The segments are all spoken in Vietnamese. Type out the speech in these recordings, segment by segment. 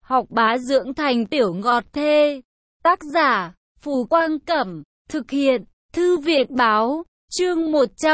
học bá dưỡng thành tiểu ngọt thê. Tác giả, Phù Quang Cẩm, thực hiện, Thư viện Báo, chương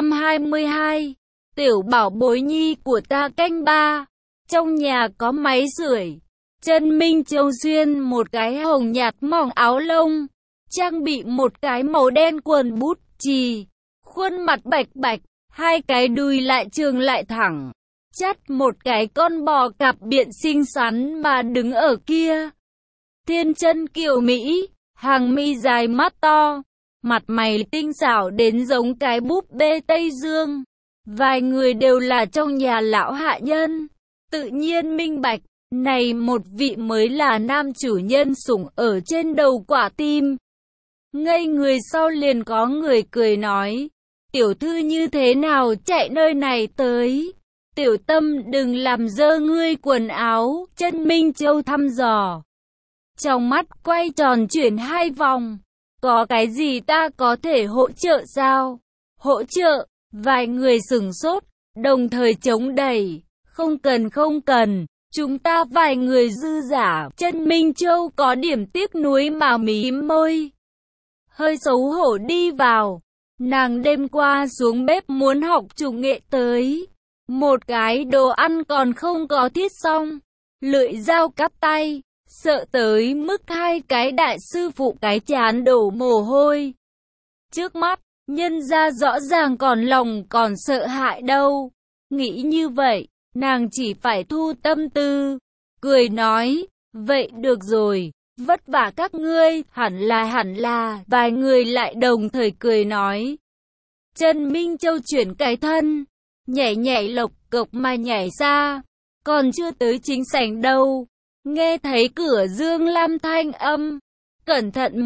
122. Tiểu bảo bối nhi của ta canh ba. Trong nhà có máy sưởi. Chân Minh Châu xuyên một cái hồng nhạt mỏng áo lông, trang bị một cái màu đen quần bút chì, khuôn mặt bạch bạch, hai cái đùi lại trường lại thẳng, chắt một cái con bò cạp biện xinh xắn mà đứng ở kia. Thiên chân kiều Mỹ, hàng mi dài mắt to, mặt mày tinh xảo đến giống cái búp bê Tây Dương. Vài người đều là trong nhà lão hạ nhân, tự nhiên minh bạch, này một vị mới là nam chủ nhân sủng ở trên đầu quả tim. Ngây người sau liền có người cười nói, tiểu thư như thế nào chạy nơi này tới? Tiểu Tâm đừng làm dơ ngươi quần áo, Chân Minh Châu thăm dò. Trong mắt quay tròn chuyển hai vòng, có cái gì ta có thể hỗ trợ sao? Hỗ trợ, vài người sửng sốt, đồng thời chống đẩy, không cần, chúng ta vài người dư giả. Chân Minh Châu có điểm tiếc nuối mà mím môi, hơi xấu hổ đi vào. Nàng đêm qua xuống bếp muốn học chủ nghệ tới, một cái đồ ăn còn không có thiết xong, lưỡi dao cắp tay, sợ tới mức hai cái đại sư phụ cái chán đổ mồ hôi. Trước mắt, nhân ra rõ ràng còn lòng còn sợ hãi đâu. Nghĩ như vậy, nàng chỉ phải thu tâm tư, cười nói, vậy được rồi, vất vả các ngươi, hẳn là, vài người lại đồng thời cười nói. Chân Minh Châu chuyển cái thân, nhảy lộc cộc mà nhảy ra, còn chưa tới chính sảnh đâu, nghe thấy cửa Dương Lam thanh âm, cẩn thận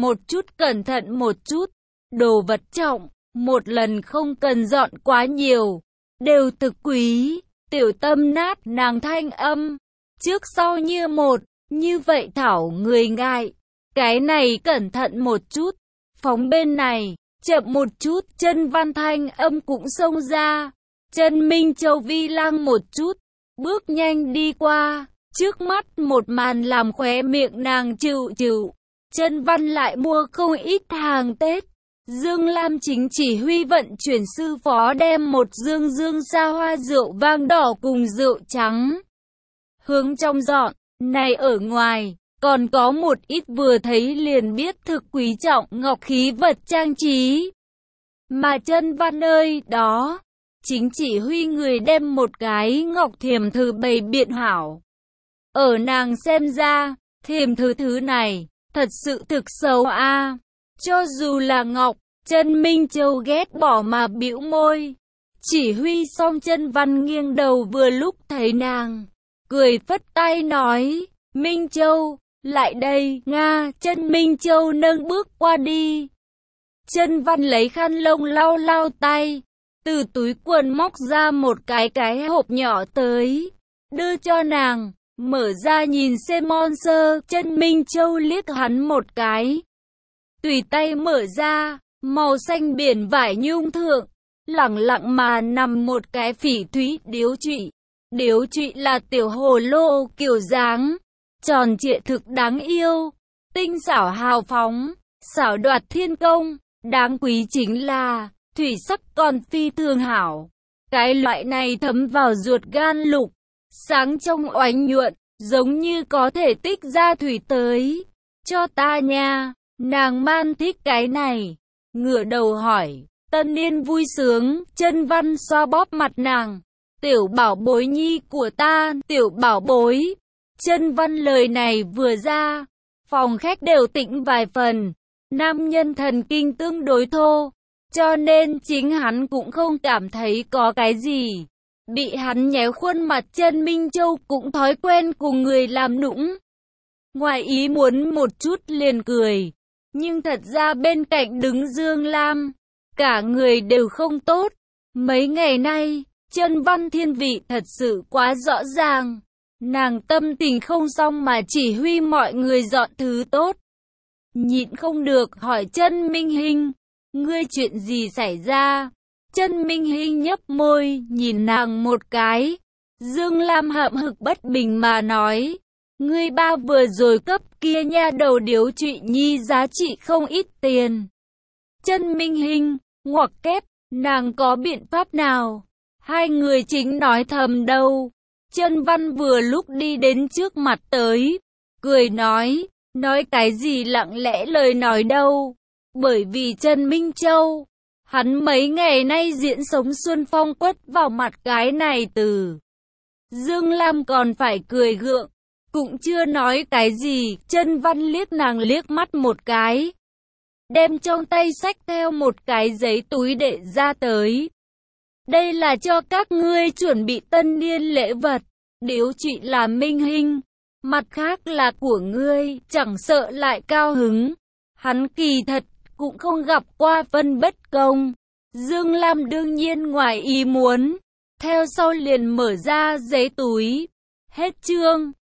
một chút, đồ vật trọng, một lần không cần dọn quá nhiều, đều thực quý. Tiểu Tâm nát nàng thanh âm, trước sau như một, như vậy thảo người ngại, cái này cẩn thận một chút, phóng bên này, chậm một chút. Chân Văn thanh âm cũng xông ra, Chân Minh Châu vi lăng một chút, bước nhanh đi qua, trước mắt một màn làm khóe miệng nàng chịu. Chân Văn lại mua không ít hàng Tết. Dương Lam chính chỉ huy vận chuyển sư phó đem một dương xa hoa rượu vang đỏ cùng rượu trắng hướng trong dọn. Này ở ngoài, còn có một ít vừa thấy liền biết thực quý trọng ngọc khí vật trang trí. Mà Chân Văn ơi, đó, chính chỉ huy người đem một cái ngọc thiềm thử bày biện hảo. Ở nàng xem ra, thiềm thử thứ này, thật sự thực xấu a. Cho dù là ngọc, Chân Minh Châu ghét bỏ mà bĩu môi. Chỉ huy xong Chân Văn nghiêng đầu vừa lúc thấy nàng, cười phất tay nói, Minh Châu, lại đây, Nga. Chân Minh Châu nâng bước qua đi. Chân Văn lấy khăn lông lau tay, từ túi quần móc ra một cái hộp nhỏ tới, đưa cho nàng, mở ra nhìn xem mon sơ. Chân Minh Châu liếc hắn một cái, tùy tay mở ra, màu xanh biển vải nhung thượng, lẳng lặng mà nằm một cái phỉ thúy điếu trụy. Điếu trụy là tiểu hồ lô kiểu dáng, tròn trịa thực đáng yêu, tinh xảo hào phóng, xảo đoạt thiên công, đáng quý chính là thủy sắc còn phi thường hảo. Cái loại này thấm vào ruột gan lục, sáng trong oánh nhuận, giống như có thể tích ra thủy tới. Cho ta nha, nàng man thích cái này. Ngửa đầu hỏi, Tân Niên vui sướng. Chân Văn xoa bóp mặt nàng, tiểu bảo bối nhi của ta, tiểu bảo bối. Chân Văn lời này vừa ra, phòng khách đều tĩnh vài phần. Nam nhân thần kinh tương đối thô, cho nên chính hắn cũng không cảm thấy có cái gì. Bị hắn nhéo khuôn mặt, Chân Minh Châu cũng thói quen cùng người làm nũng. Ngoài ý muốn một chút liền cười. Nhưng thật ra bên cạnh đứng Dương Lam, cả người đều không tốt. Mấy ngày nay, Chân Văn thiên vị thật sự quá rõ ràng. Nàng tâm tình không xong mà chỉ huy mọi người dọn thứ tốt. Nhịn không được hỏi Chân Minh Hinh, ngươi chuyện gì xảy ra? Chân Minh Hinh nhấp môi, nhìn nàng một cái. Dương Lam hậm hực bất bình mà nói, Ngươi ba vừa rồi cấp kia nha đầu Điếu Trụy Nhi giá trị không ít tiền. Chân Minh Hinh, ngoặc kép, nàng có biện pháp nào? Hai người chính nói thầm đâu. Chân Văn vừa lúc đi đến trước mặt tới, cười nói cái gì lặng lẽ lời nói đâu. Bởi vì Trần Minh Châu, hắn mấy ngày nay diễn sống Xuân Phong quất vào mặt cái này từ. Dương Lam còn phải cười gượng, cũng chưa nói cái gì. Chân Văn liếc nàng liếc mắt một cái, đem trong tay xách theo một cái giấy túi đệ ra tới. Đây là cho các ngươi chuẩn bị tân niên lễ vật, Điếu Trụy là Minh Hinh, mặt khác là của ngươi, chẳng sợ lại cao hứng. Hắn kỳ thật cũng không gặp qua phân bất công. Dương Lam đương nhiên ngoài ý muốn, theo sau liền mở ra giấy túi. Hết chương.